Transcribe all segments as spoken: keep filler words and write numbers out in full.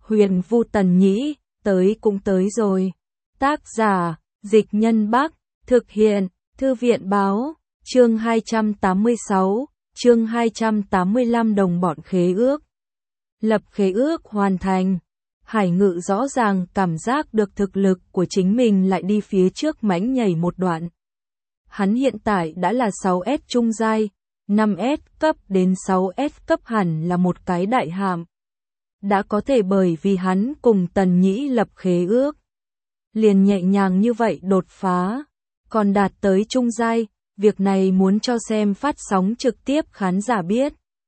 Huyền Vu Tần Nhĩ, tới cũng tới rồi. Tác giả, Dịch Nhân Bắc, thực hiện, Thư viện Báo, chương hai trăm tám mươi sáu, chương hai trăm tám mươi lăm đồng bọn khế ước. Lập khế ước hoàn thành. Hải Ngự rõ ràng cảm giác được thực lực của chính mình lại đi phía trước mãnh nhảy một đoạn. Hắn hiện tại đã là sáu S trung giai, năm S cấp đến sáu S cấp hẳn là một cái đại hạm. Đã có thể bởi vì hắn cùng Tần Nhĩ lập khế ước. Liền nhẹ nhàng như vậy đột phá, còn đạt tới trung giai, việc này muốn cho xem phát sóng trực tiếp khán giả biết.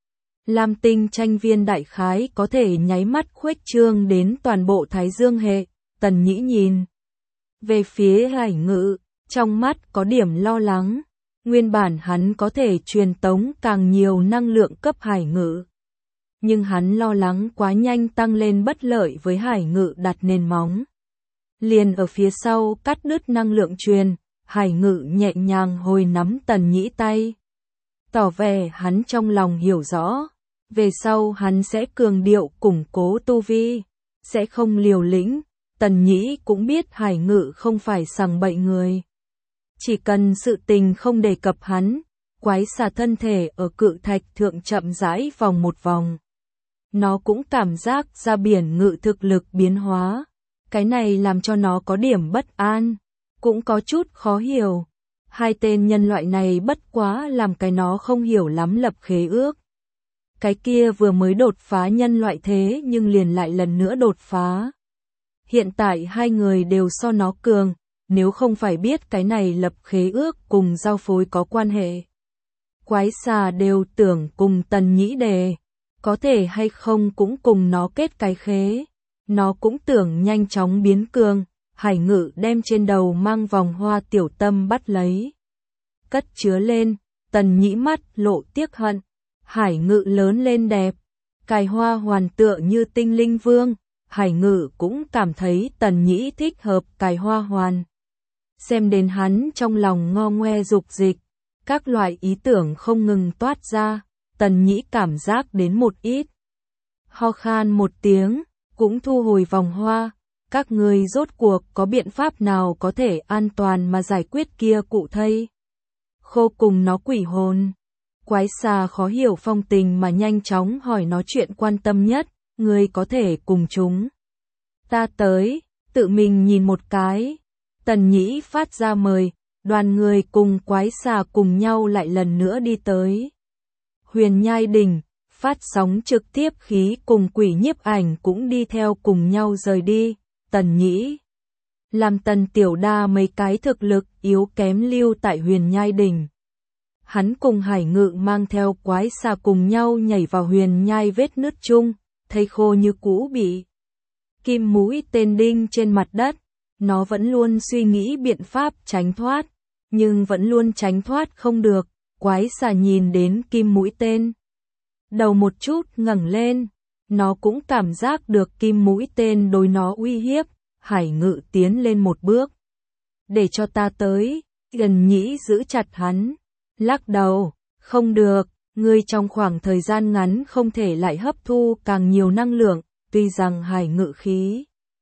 Lam tinh tranh viên đại khái có thể nháy mắt khuếch trương đến toàn bộ Thái Dương hệ, Tần Nhĩ nhìn về phía Hải Ngự, trong mắt có điểm lo lắng. Nguyên bản hắn có thể truyền tống càng nhiều năng lượng cấp Hải Ngự. Nhưng hắn lo lắng quá nhanh tăng lên bất lợi với Hải Ngự đặt nền móng. Liền ở phía sau cắt đứt năng lượng truyền, Hải Ngự nhẹ nhàng hồi nắm Tần Nhĩ tay. Tỏ vẻ hắn trong lòng hiểu rõ, về sau hắn sẽ cường điệu củng cố tu vi, sẽ không liều lĩnh. Tần Nhĩ cũng biết Hải Ngự không phải sằng bậy người. Chỉ cần sự tình không đề cập hắn, quái xà thân thể ở cự thạch thượng chậm rãi vòng một vòng. Nó cũng cảm giác ra biển ngự thực lực biến hóa. Cái này làm cho nó có điểm bất an, cũng có chút khó hiểu. Hai tên nhân loại này bất quá làm cái nó không hiểu lắm lập khế ước. Cái kia vừa mới đột phá nhân loại thế nhưng liền lại lần nữa đột phá. Hiện tại hai người đều so nó cường, nếu không phải biết cái này lập khế ước cùng giao phối có quan hệ. Quái xà đều tưởng cùng Tần Nhĩ đề, có thể hay không cũng cùng nó kết cái khế. Nó cũng tưởng nhanh chóng biến cường. Hải Ngự đem trên đầu mang vòng hoa tiểu tâm bắt lấy, cất chứa lên. Tần Nhĩ mắt lộ tiếc hận. Hải Ngự lớn lên đẹp, cài hoa hoàn tựa như tinh linh vương. Hải Ngự cũng cảm thấy Tần Nhĩ thích hợp cài hoa hoàn. Xem đến hắn trong lòng ngo ngoe dục dịch, các loại ý tưởng không ngừng toát ra. Tần Nhĩ cảm giác đến một ít, ho khan một tiếng, cũng thu hồi vòng hoa. Các người rốt cuộc có biện pháp nào có thể an toàn mà giải quyết kia cụ thây khô cùng nó quỷ hồn? Quái xà khó hiểu phong tình mà nhanh chóng hỏi nó chuyện quan tâm nhất. Người có thể cùng chúng ta tới, tự mình nhìn một cái. Tần Nhĩ phát ra mời, đoàn người cùng quái xà cùng nhau lại lần nữa đi tới Huyền Nhai Đỉnh. Phát sóng trực tiếp khí cùng quỷ nhiếp ảnh cũng đi theo cùng nhau rời đi. Tần Nhĩ làm Tần Tiểu Đa mấy cái thực lực yếu kém lưu tại Huyền Nhai Đỉnh. Hắn cùng Hải Ngự mang theo quái xà cùng nhau nhảy vào huyền nhai vết nứt chung, thấy khô như cũ bị kim mũi tên đinh trên mặt đất. Nó vẫn luôn suy nghĩ biện pháp tránh thoát, nhưng vẫn luôn tránh thoát không được. Quái xà nhìn đến kim mũi tên, đầu một chút ngẩng lên, nó cũng cảm giác được kim mũi tên đối nó uy hiếp. Hải Ngự tiến lên một bước, để cho ta tới. Tần Nhĩ giữ chặt hắn, lắc đầu, không được, ngươi trong khoảng thời gian ngắn không thể lại hấp thu càng nhiều năng lượng. Tuy rằng Hải Ngự khí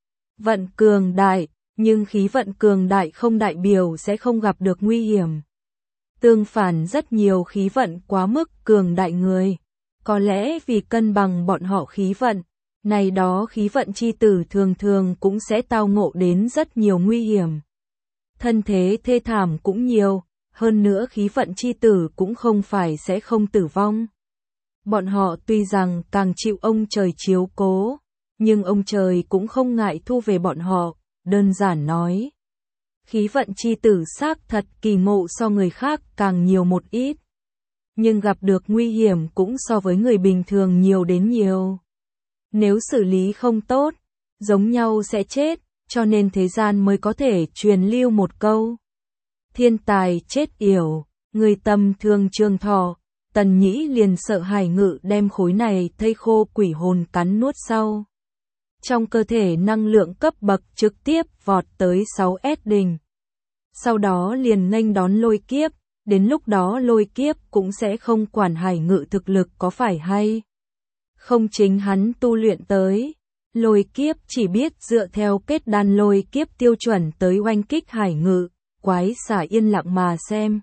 vận cường đại, nhưng khí vận cường đại không đại biểu sẽ không gặp được nguy hiểm. Tương phản, rất nhiều khí vận quá mức cường đại người, có lẽ vì cân bằng bọn họ khí vận, này đó khí vận chi tử thường thường cũng sẽ tao ngộ đến rất nhiều nguy hiểm. Thân thế thê thảm cũng nhiều, hơn nữa khí vận chi tử cũng không phải sẽ không tử vong. Bọn họ tuy rằng càng chịu ông trời chiếu cố, nhưng ông trời cũng không ngại thu về bọn họ. Đơn giản nói, khí vận chi tử xác thật kỳ ngộ so người khác càng nhiều một ít, nhưng gặp được nguy hiểm cũng so với người bình thường nhiều đến nhiều. Nếu xử lý không tốt, giống nhau sẽ chết, cho nên thế gian mới có thể truyền lưu một câu: thiên tài chết yểu, người tâm thương trường thọ. Tần Nhĩ liền sợ Hải Ngự đem khối này thây khô quỷ hồn cắn nuốt sau. Trong cơ thể năng lượng cấp bậc trực tiếp vọt tới sáu S đỉnh. Sau đó liền nghênh đón lôi kiếp, đến lúc đó lôi kiếp cũng sẽ không quản Hải Ngự thực lực có phải hay không chính hắn tu luyện tới. Lôi kiếp chỉ biết dựa theo kết đan lôi kiếp tiêu chuẩn tới oanh kích Hải Ngự, quái xả yên lặng mà xem.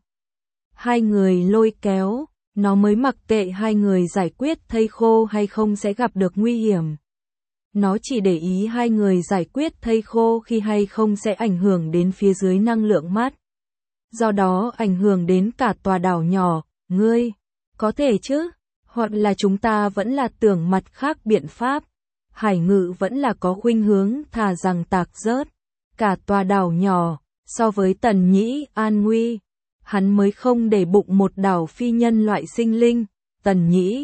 Hai người lôi kéo, nó mới mặc kệ hai người giải quyết thây khô hay không sẽ gặp được nguy hiểm. Nó chỉ để ý hai người giải quyết thây khô khi hay không sẽ ảnh hưởng đến phía dưới năng lượng mát. Do đó ảnh hưởng đến cả tòa đảo nhỏ, ngươi, có thể chứ, hoặc là chúng ta vẫn là tưởng mặt khác biện pháp. Hải Ngự vẫn là có khuynh hướng thà rằng tạc rớt cả tòa đảo nhỏ, so với Tần Nhĩ an nguy. Hắn mới không để bụng một đảo phi nhân loại sinh linh, Tần Nhĩ.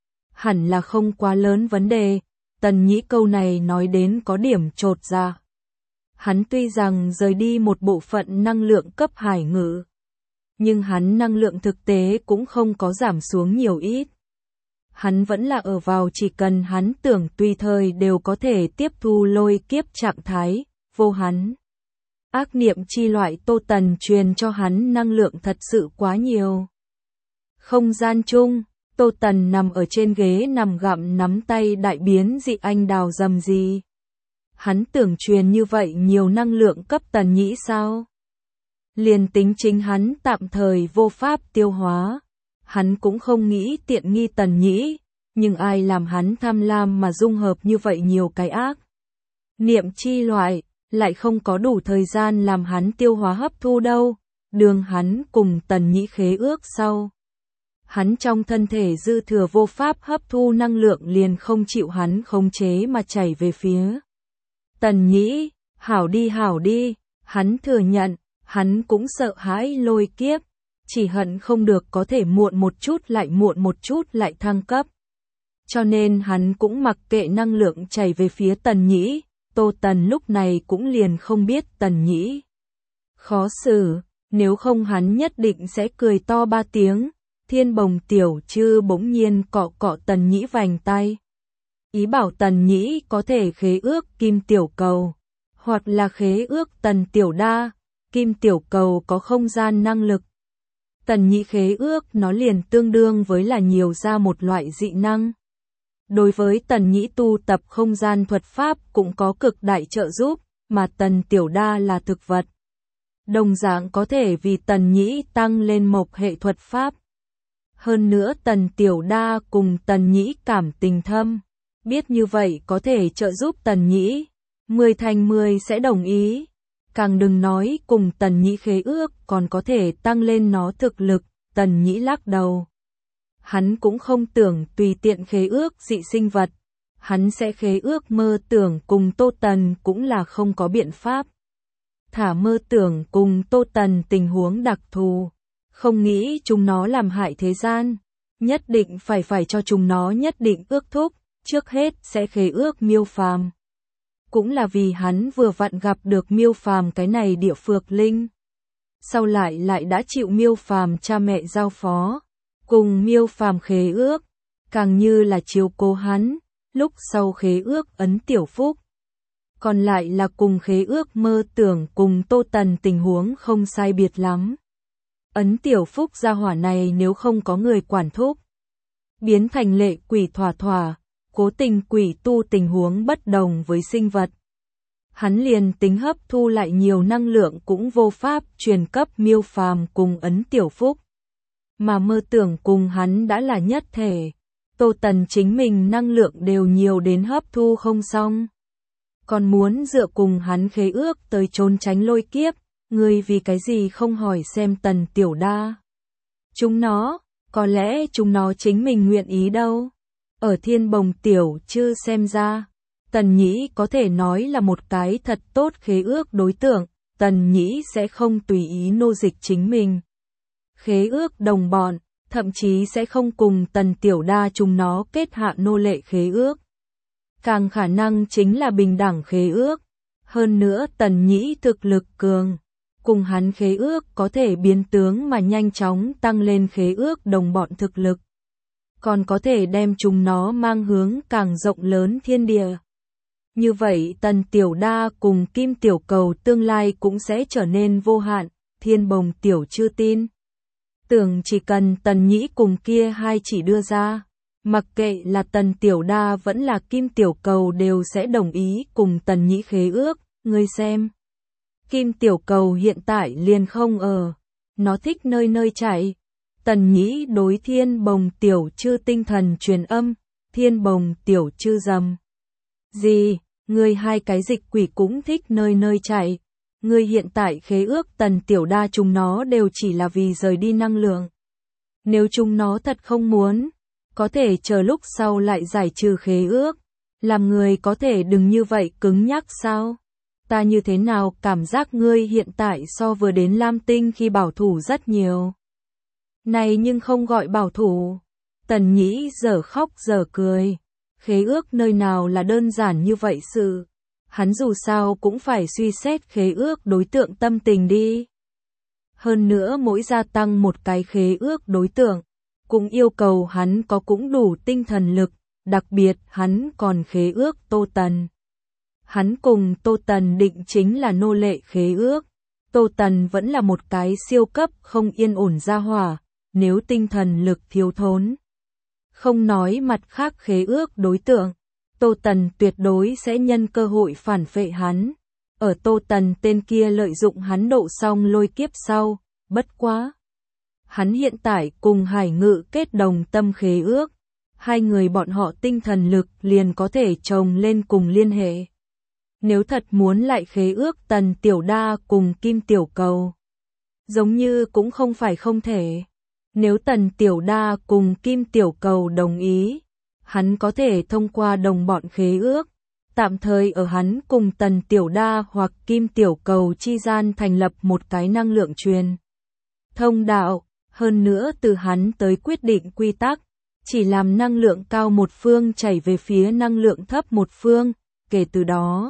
Hẳn là không quá lớn vấn đề, Tần Nhĩ câu này nói đến có điểm chột dạ. Hắn tuy rằng rời đi một bộ phận năng lượng cấp Hải Ngự, nhưng hắn năng lượng thực tế cũng không có giảm xuống nhiều ít. Hắn vẫn là ở vào chỉ cần hắn tưởng tùy thời đều có thể tiếp thu lôi kiếp trạng thái, vô hắn. Ác niệm chi loại Tô Tần truyền cho hắn năng lượng thật sự quá nhiều. Không gian chung, Tô Tần nằm ở trên ghế nằm gặm nắm tay đại biến dị anh đào dầm gì. Hắn tưởng truyền như vậy nhiều năng lượng cấp Tần Nhĩ sao? Liền tính chính hắn tạm thời vô pháp tiêu hóa. Hắn cũng không nghĩ tiện nghi Tần Nhĩ, nhưng ai làm hắn tham lam mà dung hợp như vậy nhiều cái ác niệm chi loại, lại không có đủ thời gian làm hắn tiêu hóa hấp thu đâu. Đường hắn cùng Tần Nhĩ khế ước sau, hắn trong thân thể dư thừa vô pháp hấp thu năng lượng liền không chịu hắn khống chế mà chảy về phía Tần Nhĩ. Hảo đi hảo đi, hắn thừa nhận, hắn cũng sợ hãi lôi kiếp, chỉ hận không được có thể muộn một chút lại muộn một chút lại thăng cấp. Cho nên hắn cũng mặc kệ năng lượng chảy về phía Tần Nhĩ. Tô Tần lúc này cũng liền không biết Tần Nhĩ khó xử, nếu không hắn nhất định sẽ cười to ba tiếng. Thiên Bồng tiểu chư bỗng nhiên cọ cọ Tần Nhĩ vành tay, ý bảo Tần Nhĩ có thể khế ước Kim Tiểu Cầu, hoặc là khế ước Tần Tiểu Đa. Kim Tiểu Cầu có không gian năng lực, Tần Nhĩ khế ước nó liền tương đương với là nhiều ra một loại dị năng. Đối với Tần Nhĩ tu tập không gian thuật pháp cũng có cực đại trợ giúp, mà Tần Tiểu Đa là thực vật, đồng dạng có thể vì Tần Nhĩ tăng lên mộc hệ thuật pháp. Hơn nữa Tần Tiểu Đa cùng Tần Nhĩ cảm tình thâm, biết như vậy có thể trợ giúp Tần Nhĩ, mười thành mười sẽ đồng ý. Càng đừng nói cùng Tần Nhĩ khế ước còn có thể tăng lên nó thực lực. Tần Nhĩ lắc đầu. Hắn cũng không tưởng tùy tiện khế ước dị sinh vật. Hắn sẽ khế ước mơ tưởng cùng Tô Tần cũng là không có biện pháp. Thả mơ tưởng cùng Tô Tần tình huống đặc thù. Không nghĩ chúng nó làm hại thế gian. Nhất định phải phải cho chúng nó nhất định ước thúc. Trước hết sẽ khế ước Miêu Phàm. Cũng là vì hắn vừa vặn gặp được Miêu Phàm cái này địa phược linh. Sau lại lại đã chịu Miêu Phàm cha mẹ giao phó. Cùng Miêu Phàm khế ước. Càng như là chiếu cố hắn. Lúc sau khế ước ấn tiểu phúc. Còn lại là cùng khế ước mơ tưởng cùng Tô Tần tình huống không sai biệt lắm. Ấn tiểu phúc gia hỏa này nếu không có người quản thúc. Biến thành lệ quỷ thỏa thỏa. Cố tình quỷ tu tình huống bất đồng với sinh vật. Hắn liền tính hấp thu lại nhiều năng lượng cũng vô pháp truyền cấp Miêu Phàm cùng ấn tiểu phúc. Mà mơ tưởng cùng hắn đã là nhất thể. Tô Tần chính mình năng lượng đều nhiều đến hấp thu không xong. Còn muốn dựa cùng hắn khế ước tới trốn tránh lôi kiếp. Người vì cái gì không hỏi xem Tần Tiểu Đa. Chúng nó, có lẽ chúng nó chính mình nguyện ý đâu. Ở Thiên Bồng tiểu chư xem ra, Tần Nhĩ có thể nói là một cái thật tốt khế ước đối tượng, Tần Nhĩ sẽ không tùy ý nô dịch chính mình. Khế ước đồng bọn, thậm chí sẽ không cùng Tần Tiểu Đa chúng nó kết hạ nô lệ khế ước. Càng khả năng chính là bình đẳng khế ước. Hơn nữa Tần Nhĩ thực lực cường, cùng hắn khế ước có thể biến tướng mà nhanh chóng tăng lên khế ước đồng bọn thực lực. Còn có thể đem chúng nó mang hướng càng rộng lớn thiên địa. Như vậy Tần Tiểu Đa cùng Kim Tiểu Cầu tương lai cũng sẽ trở nên vô hạn. Thiên Bồng tiểu chưa tin. Tưởng chỉ cần Tần Nhĩ cùng kia hai chỉ đưa ra. Mặc kệ là Tần Tiểu Đa vẫn là Kim Tiểu Cầu đều sẽ đồng ý cùng Tần Nhĩ khế ước, ngươi xem. Kim Tiểu Cầu hiện tại liền không ở, nó thích nơi nơi chạy. Tần Nhĩ đối Thiên Bồng Tiểu Chư tinh thần truyền âm, Thiên Bồng Tiểu Chư dầm. Gì, ngươi hai cái dịch quỷ cũng thích nơi nơi chạy. Ngươi hiện tại khế ước Tần Tiểu Đa chúng nó đều chỉ là vì rời đi năng lượng. Nếu chúng nó thật không muốn, có thể chờ lúc sau lại giải trừ khế ước. Làm người có thể đừng như vậy cứng nhắc sao? Ta như thế nào cảm giác ngươi hiện tại so vừa đến Lam Tinh khi bảo thủ rất nhiều. Này nhưng không gọi bảo thủ. Tần Nhĩ giờ khóc giờ cười. Khế ước nơi nào là đơn giản như vậy sự. Hắn dù sao cũng phải suy xét khế ước đối tượng tâm tình đi. Hơn nữa mỗi gia tăng một cái khế ước đối tượng, cũng yêu cầu hắn có cũng đủ tinh thần lực, đặc biệt hắn còn khế ước Tô Tần. Hắn cùng Tô Tần định chính là nô lệ khế ước. Tô Tần vẫn là một cái siêu cấp không yên ổn gia hỏa, nếu tinh thần lực thiếu thốn. Không nói mặt khác khế ước đối tượng, Tô Tần tuyệt đối sẽ nhân cơ hội phản phệ hắn. Ở Tô Tần tên kia lợi dụng hắn độ xong lôi kiếp sau, bất quá. Hắn hiện tại cùng Hải Ngự kết đồng tâm khế ước, hai người bọn họ tinh thần lực liền có thể chồng lên cùng liên hệ. Nếu thật muốn lại khế ước Tần Tiểu Đa cùng Kim Tiểu Cầu, giống như cũng không phải không thể. Nếu Tần Tiểu Đa cùng Kim Tiểu Cầu đồng ý, hắn có thể thông qua đồng bọn khế ước, tạm thời ở hắn cùng Tần Tiểu Đa hoặc Kim Tiểu Cầu chi gian thành lập một cái năng lượng truyền thông đạo, hơn nữa từ hắn tới quyết định quy tắc, chỉ làm năng lượng cao một phương chảy về phía năng lượng thấp một phương, kể từ đó,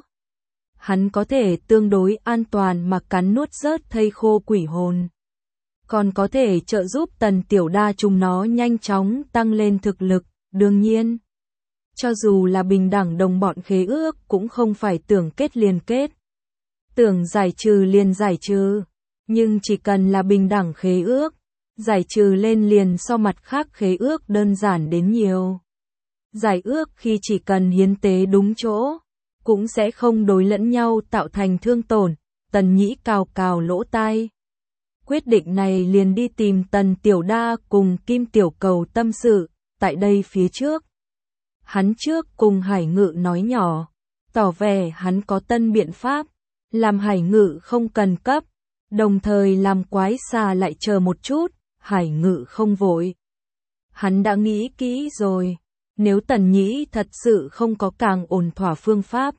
hắn có thể tương đối an toàn mà cắn nuốt rớt thây khô quỷ hồn. Còn có thể trợ giúp Tần Tiểu Đa chúng nó nhanh chóng tăng lên thực lực, đương nhiên. Cho dù là bình đẳng đồng bọn khế ước cũng không phải tưởng kết liền kết. Tưởng giải trừ liền giải trừ, nhưng chỉ cần là bình đẳng khế ước, giải trừ lên liền so mặt khác khế ước đơn giản đến nhiều. Giải ước khi chỉ cần hiến tế đúng chỗ, cũng sẽ không đối lẫn nhau tạo thành thương tổn. Tần Nhĩ cào cào lỗ tai. Quyết định này liền đi tìm Tần Tiểu Đa cùng Kim Tiểu Cầu tâm sự, tại đây phía trước. Hắn trước cùng Hải Ngự nói nhỏ, tỏ vẻ hắn có tân biện pháp, làm Hải Ngự không cần cấp, đồng thời làm quái xà lại chờ một chút, Hải Ngự không vội. Hắn đã nghĩ kỹ rồi, nếu Tần Nhĩ thật sự không có càng ổn thỏa phương pháp,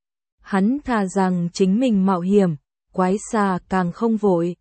hắn thà rằng chính mình mạo hiểm, quái xà càng không vội.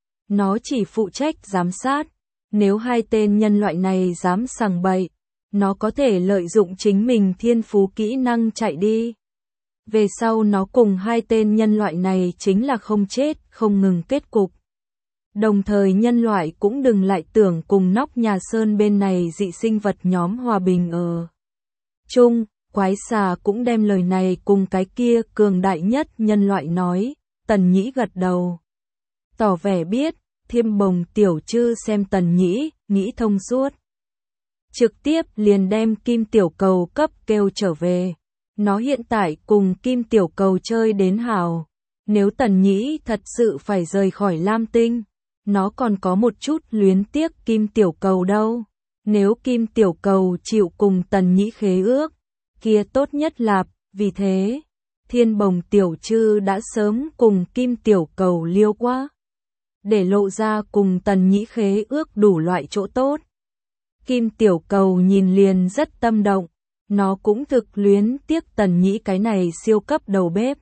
Nó chỉ phụ trách giám sát, nếu hai tên nhân loại này dám sằng bậy, nó có thể lợi dụng chính mình thiên phú kỹ năng chạy đi. Về sau nó cùng hai tên nhân loại này chính là không chết, không ngừng kết cục. Đồng thời nhân loại cũng đừng lại tưởng cùng nóc nhà sơn bên này dị sinh vật nhóm hòa bình ở chung. Quái xà cũng đem lời này cùng cái kia cường đại nhất nhân loại nói. Tần Nhĩ gật đầu, tỏ vẻ biết. Thiêm Bồng Tiểu Chư xem Tần Nhĩ, nghĩ thông suốt. Trực tiếp liền đem Kim Tiểu Cầu cấp kêu trở về. Nó hiện tại cùng Kim Tiểu Cầu chơi đến hào. Nếu Tần Nhĩ thật sự phải rời khỏi Lam Tinh, nó còn có một chút luyến tiếc Kim Tiểu Cầu đâu. Nếu Kim Tiểu Cầu chịu cùng Tần Nhĩ khế ước, kia tốt nhất là, vì thế, Thiên Bồng Tiểu Chư đã sớm cùng Kim Tiểu Cầu liêu quá. Để lộ ra cùng Tần Nhĩ khế ước đủ loại chỗ tốt. Kim Tiểu Cầu nhìn liền rất tâm động, nó cũng thực luyến tiếc Tần Nhĩ cái này siêu cấp đầu bếp.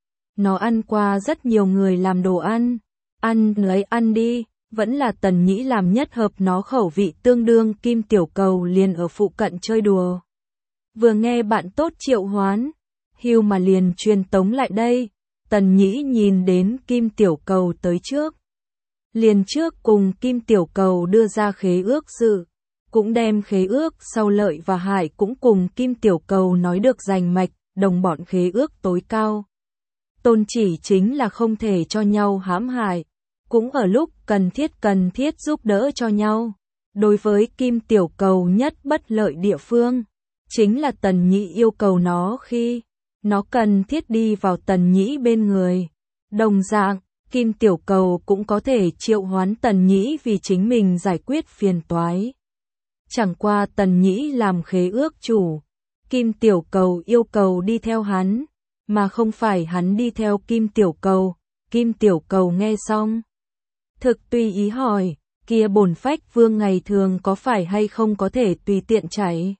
Nó ăn qua rất nhiều người làm đồ ăn, ăn lấy ăn đi, vẫn là Tần Nhĩ làm nhất hợp nó khẩu vị tương đương. Kim Tiểu Cầu liền ở phụ cận chơi đùa. Vừa nghe bạn tốt triệu hoán, hưu mà liền truyền tống lại đây, Tần Nhĩ nhìn đến Kim Tiểu Cầu tới trước. Liền trước cùng Kim Tiểu Cầu đưa ra khế ước sự, cũng đem khế ước sau lợi và hại cũng cùng Kim Tiểu Cầu nói được rành mạch, đồng bọn khế ước tối cao. Tôn chỉ chính là không thể cho nhau hãm hại, cũng ở lúc cần thiết cần thiết giúp đỡ cho nhau. Đối với Kim Tiểu Cầu nhất bất lợi địa phương, chính là Tần Nhĩ yêu cầu nó khi nó cần thiết đi vào Tần Nhĩ bên người. Đồng dạng, Kim Tiểu Cầu cũng có thể triệu hoán Tần Nhĩ vì chính mình giải quyết phiền toái. Chẳng qua Tần Nhĩ làm khế ước chủ, Kim Tiểu Cầu yêu cầu đi theo hắn, mà không phải hắn đi theo Kim Tiểu Cầu. Kim Tiểu Cầu nghe xong, thực tùy ý hỏi, kia bổn phách vương ngày thường có phải hay không có thể tùy tiện chảy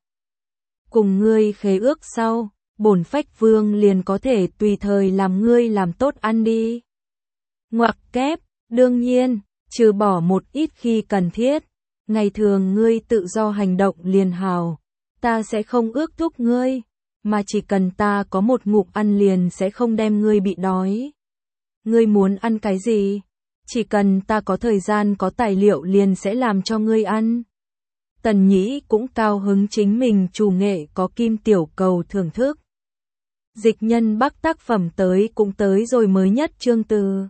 cùng ngươi khế ước sau, bổn phách vương liền có thể tùy thời làm ngươi làm tốt ăn đi. Ngoặc kép, đương nhiên, trừ bỏ một ít khi cần thiết, ngày thường ngươi tự do hành động liền hào, ta sẽ không ước thúc ngươi, mà chỉ cần ta có một ngụm ăn liền sẽ không đem ngươi bị đói. Ngươi muốn ăn cái gì? Chỉ cần ta có thời gian có tài liệu liền sẽ làm cho ngươi ăn. Tần Nhĩ cũng cao hứng chính mình chủ nghệ có Kim Tiểu Cầu thưởng thức. Dịch Nhân Bắc tác phẩm tới cũng tới rồi mới nhất chương từ.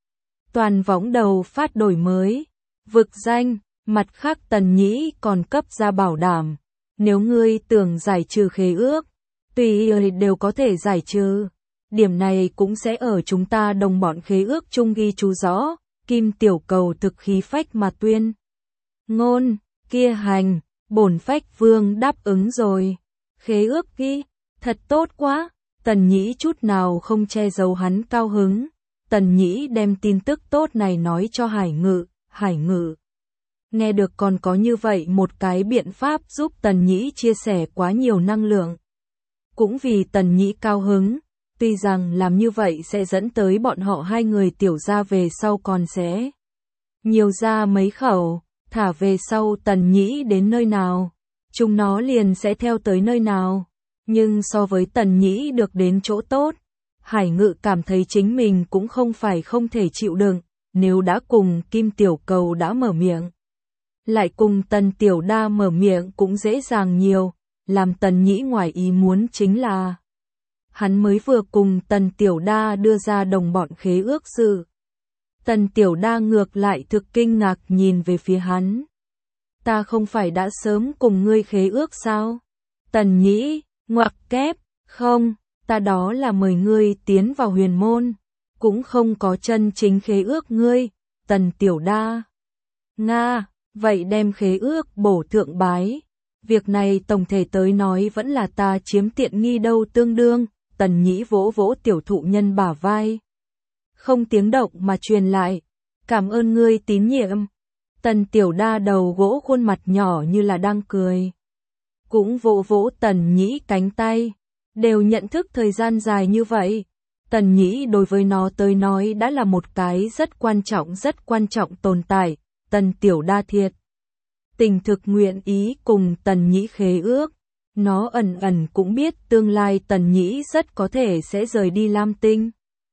Toàn võng đầu phát đổi mới, vực danh, mặt khác Tần Nhĩ còn cấp ra bảo đảm. Nếu ngươi tưởng giải trừ khế ước, tùy ý đều có thể giải trừ. Điểm này cũng sẽ ở chúng ta đồng bọn khế ước chung ghi chú rõ. Kim Tiểu Cầu thực khí phách mà tuyên ngôn, kia hành, bổn phách vương đáp ứng rồi. Khế ước ghi, thật tốt quá. Tần Nhĩ chút nào không che giấu hắn cao hứng. Tần Nhĩ đem tin tức tốt này nói cho Hải Ngự, Hải Ngự nghe được còn có như vậy một cái biện pháp giúp Tần Nhĩ chia sẻ quá nhiều năng lượng. Cũng vì Tần Nhĩ cao hứng, tuy rằng làm như vậy sẽ dẫn tới bọn họ hai người tiểu ra về sau còn sẽ nhiều ra mấy khẩu, thả về sau Tần Nhĩ đến nơi nào, chúng nó liền sẽ theo tới nơi nào. Nhưng so với Tần Nhĩ được đến chỗ tốt, Hải Ngự cảm thấy chính mình cũng không phải không thể chịu đựng, nếu đã cùng Kim Tiểu Cầu đã mở miệng. Lại cùng Tần Tiểu Đa mở miệng cũng dễ dàng nhiều, làm Tần Nhĩ ngoài ý muốn chính là hắn mới vừa cùng Tần Tiểu Đa đưa ra đồng bọn khế ước sự. Tần Tiểu Đa ngược lại thực kinh ngạc nhìn về phía hắn. Ta không phải đã sớm cùng ngươi khế ước sao? Tần Nhĩ, ngoặc kép, không, ta đó là mời ngươi tiến vào huyền môn, cũng không có chân chính khế ước ngươi. Tần Tiểu Đa, Nga, vậy đem khế ước bổ thượng bái. Việc này tổng thể tới nói vẫn là ta chiếm tiện nghi đâu tương đương. Tần Nhĩ vỗ vỗ tiểu thụ nhân bả vai, không tiếng động mà truyền lại, cảm ơn ngươi tín nhiệm. Tần Tiểu Đa đầu gỗ khuôn mặt nhỏ như là đang cười, cũng vỗ vỗ Tần Nhĩ cánh tay, đều nhận thức thời gian dài như vậy. Tần Nhĩ đối với nó tới nói đã là một cái rất quan trọng rất quan trọng tồn tại. Tần Tiểu Đa thiệt tình thực nguyện ý cùng Tần Nhĩ khế ước. Nó ẩn ẩn cũng biết tương lai Tần Nhĩ rất có thể sẽ rời đi Lam Tinh.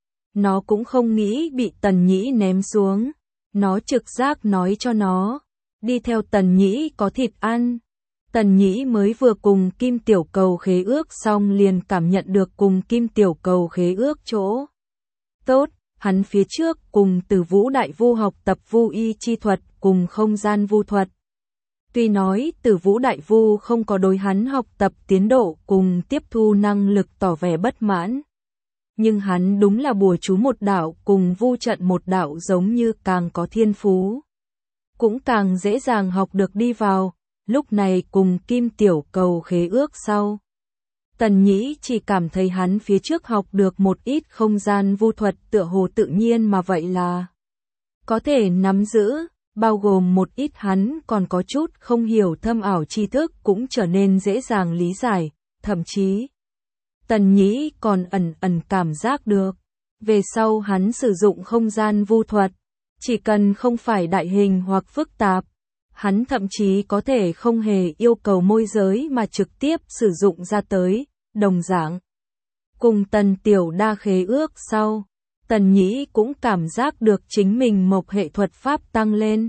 Nó cũng không nghĩ bị Tần Nhĩ ném xuống. Nó trực giác nói cho nó, đi theo Tần Nhĩ có thịt ăn. Tần Nhĩ mới vừa cùng Kim Tiểu Cầu khế ước xong liền cảm nhận được cùng Kim Tiểu Cầu khế ước chỗ tốt. Hắn phía trước cùng Từ Vũ Đại Vu học tập vu y chi thuật cùng không gian vu thuật. Tuy nói Từ Vũ Đại Vu không có đối hắn học tập tiến độ cùng tiếp thu năng lực tỏ vẻ bất mãn. Nhưng hắn đúng là bùa chú một đạo cùng vu trận một đạo giống như càng có thiên phú. Cũng càng dễ dàng học được đi vào, lúc này cùng Kim Tiểu Cầu khế ước sau. Tần Nhĩ chỉ cảm thấy hắn phía trước học được một ít không gian vu thuật tựa hồ tự nhiên mà vậy là có thể nắm giữ. Bao gồm một ít hắn còn có chút không hiểu thâm ảo tri thức cũng trở nên dễ dàng lý giải, thậm chí Tần Nhĩ còn ẩn ẩn cảm giác được. Về sau hắn sử dụng không gian vu thuật, chỉ cần không phải đại hình hoặc phức tạp, hắn thậm chí có thể không hề yêu cầu môi giới mà trực tiếp sử dụng ra tới, đồng dạng. Cùng Tần Tiểu Đa khế ước sau, Tần Nhĩ cũng cảm giác được chính mình mộc hệ thuật pháp tăng lên.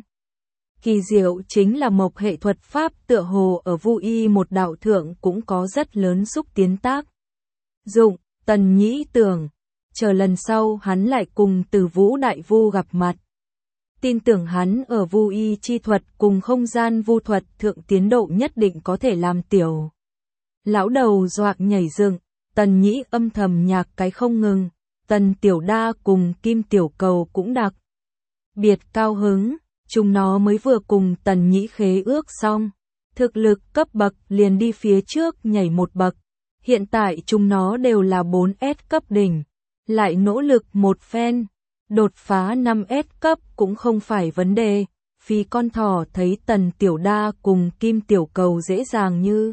Kỳ diệu chính là mộc hệ thuật pháp tựa hồ ở vu y một đạo thượng cũng có rất lớn xúc tiến tác dụng. Tần Nhĩ tưởng, chờ lần sau hắn lại cùng Từ Vũ Đại Vu gặp mặt, tin tưởng hắn ở vu y chi thuật cùng không gian vu thuật thượng tiến độ nhất định có thể làm tiểu. Lão đầu doạc nhảy dựng, Tần Nhĩ âm thầm nhạc cái không ngừng, Tần Tiểu Đa cùng Kim Tiểu Cầu cũng đặc biệt cao hứng, chúng nó mới vừa cùng Tần Nhĩ khế ước xong, thực lực cấp bậc liền đi phía trước nhảy một bậc, hiện tại chúng nó đều là bốn S cấp đỉnh, lại nỗ lực một phen, đột phá năm S cấp cũng không phải vấn đề, vì con thỏ thấy Tần Tiểu Đa cùng Kim Tiểu Cầu dễ dàng như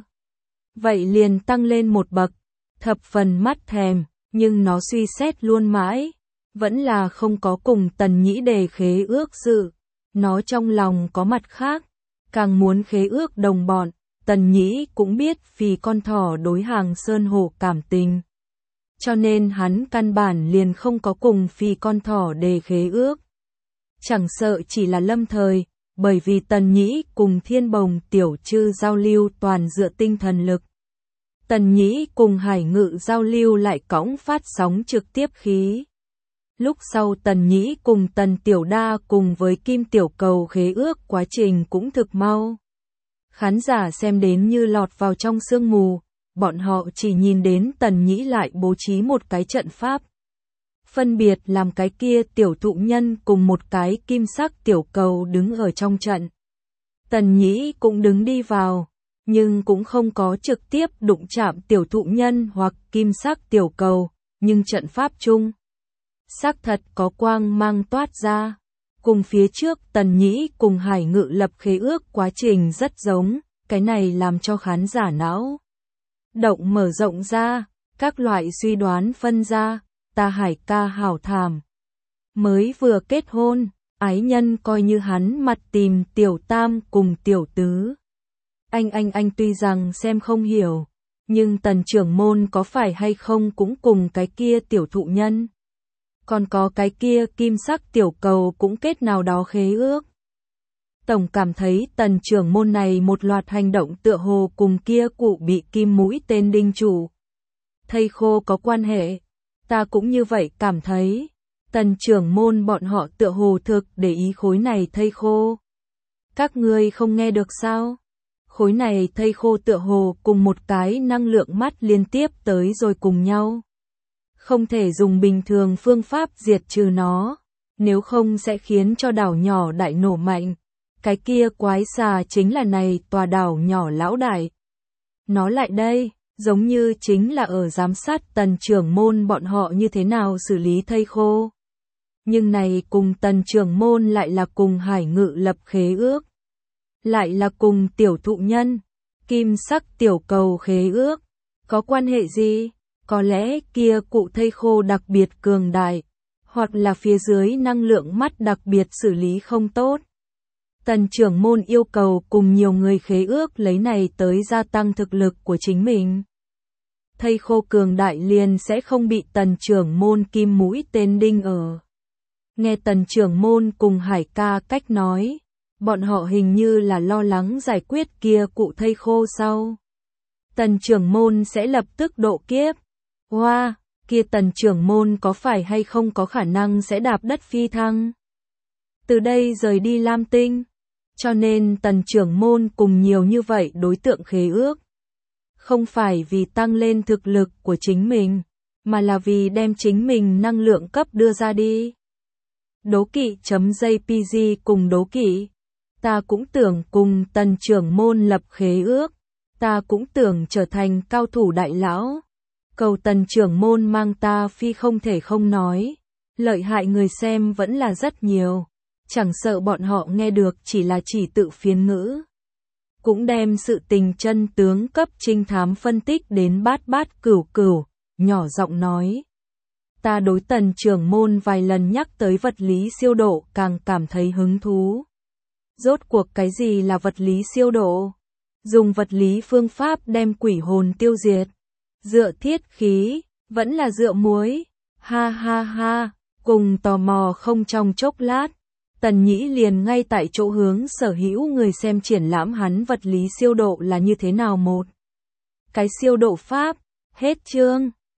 vậy liền tăng lên một bậc, thập phần mắt thèm, nhưng nó suy xét luôn mãi, vẫn là không có cùng Tần Nhĩ đề khế ước dự, nó trong lòng có mặt khác, càng muốn khế ước đồng bọn, Tần Nhĩ cũng biết vì con thỏ đối Hàng Sơn Hổ cảm tình. Cho nên hắn căn bản liền không có cùng phi con thỏ đề khế ước. Chẳng sợ chỉ là lâm thời, bởi vì Tần Nhĩ cùng Thiên Bồng Tiểu Trư giao lưu toàn dựa tinh thần lực. Tần Nhĩ cùng Hải Ngự giao lưu lại cõng phát sóng trực tiếp khí. Lúc sau Tần Nhĩ cùng Tần Tiểu Đa cùng với Kim Tiểu Cầu khế ước quá trình cũng thực mau. Khán giả xem đến như lọt vào trong sương mù, bọn họ chỉ nhìn đến Tần Nhĩ lại bố trí một cái trận pháp. Phân biệt làm cái kia tiểu thụ nhân cùng một cái kim sắc tiểu cầu đứng ở trong trận. Tần Nhĩ cũng đứng đi vào, nhưng cũng không có trực tiếp đụng chạm tiểu thụ nhân hoặc kim sắc tiểu cầu, nhưng trận pháp chung xác thật có quang mang toát ra. Cùng phía trước Tần Nhĩ cùng Hải Ngự lập khế ước quá trình rất giống, cái này làm cho khán giả não động mở rộng ra, các loại suy đoán phân ra, ta Hải ca hảo thảm. Mới vừa kết hôn, ái nhân coi như hắn mặt tìm tiểu tam cùng tiểu tứ. Anh anh anh tuy rằng xem không hiểu, nhưng Tần trưởng môn có phải hay không cũng cùng cái kia tiểu thụ nhân. Còn có cái kia kim sắc tiểu cầu cũng kết nào đó khế ước. Tổng cảm thấy Tần trưởng môn này một loạt hành động tựa hồ cùng kia cụ bị kim mũi tên đinh chủ. Thây khô có quan hệ, ta cũng như vậy cảm thấy. Tần trưởng môn bọn họ tựa hồ thực để ý khối này thây khô. Các ngươi không nghe được sao? Khối này thây khô tựa hồ cùng một cái năng lượng mắt liên tiếp tới rồi cùng nhau. Không thể dùng bình thường phương pháp diệt trừ nó, nếu không sẽ khiến cho đảo nhỏ đại nổ mạnh. Cái kia quái xà chính là này tòa đảo nhỏ lão đại. Nó lại đây, giống như chính là ở giám sát Tần trưởng môn bọn họ như thế nào xử lý thây khô. Nhưng này cùng Tần trưởng môn lại là cùng Hải Ngự lập khế ước. Lại là cùng tiểu thụ nhân, kim sắc tiểu cầu khế ước. Có quan hệ gì? Có lẽ kia cụ thây khô đặc biệt cường đại, hoặc là phía dưới năng lượng mắt đặc biệt xử lý không tốt. Tần trưởng môn yêu cầu cùng nhiều người khế ước lấy này tới gia tăng thực lực của chính mình. Thây khô cường đại liền sẽ không bị tần trưởng môn kim mũi tên đinh ở. Nghe tần trưởng môn cùng Hải ca cách nói, bọn họ hình như là lo lắng giải quyết kia cụ thây khô sau. Tần trưởng môn sẽ lập tức độ kiếp. Hoa, wow, kia tần trưởng môn có phải hay không có khả năng sẽ đạp đất phi thăng? Từ đây rời đi Lam Tinh. Cho nên tần trưởng môn cùng nhiều như vậy đối tượng khế ước. Không phải vì tăng lên thực lực của chính mình, mà là vì đem chính mình năng lượng cấp đưa ra đi. Đố kỵ.jpg cùng đố kỵ. Ta cũng tưởng cùng tần trưởng môn lập khế ước. Ta cũng tưởng trở thành cao thủ đại lão. Cầu tần trưởng môn mang ta phi không thể không nói. Lợi hại người xem vẫn là rất nhiều. Chẳng sợ bọn họ nghe được chỉ là chỉ tự phiên ngữ. Cũng đem sự tình chân tướng cấp trinh thám phân tích đến bát bát cửu cửu, nhỏ giọng nói. Ta đối tần trưởng môn vài lần nhắc tới vật lý siêu độ càng cảm thấy hứng thú. Rốt cuộc cái gì là vật lý siêu độ? Dùng vật lý phương pháp đem quỷ hồn tiêu diệt. Dựa thiết khí, vẫn là dựa muối. Ha ha ha, cùng tò mò không trong chốc lát. Tần Nhĩ liền ngay tại chỗ hướng sở hữu người xem triển lãm hắn vật lý siêu độ là như thế nào một. Cái siêu độ pháp, hết chương.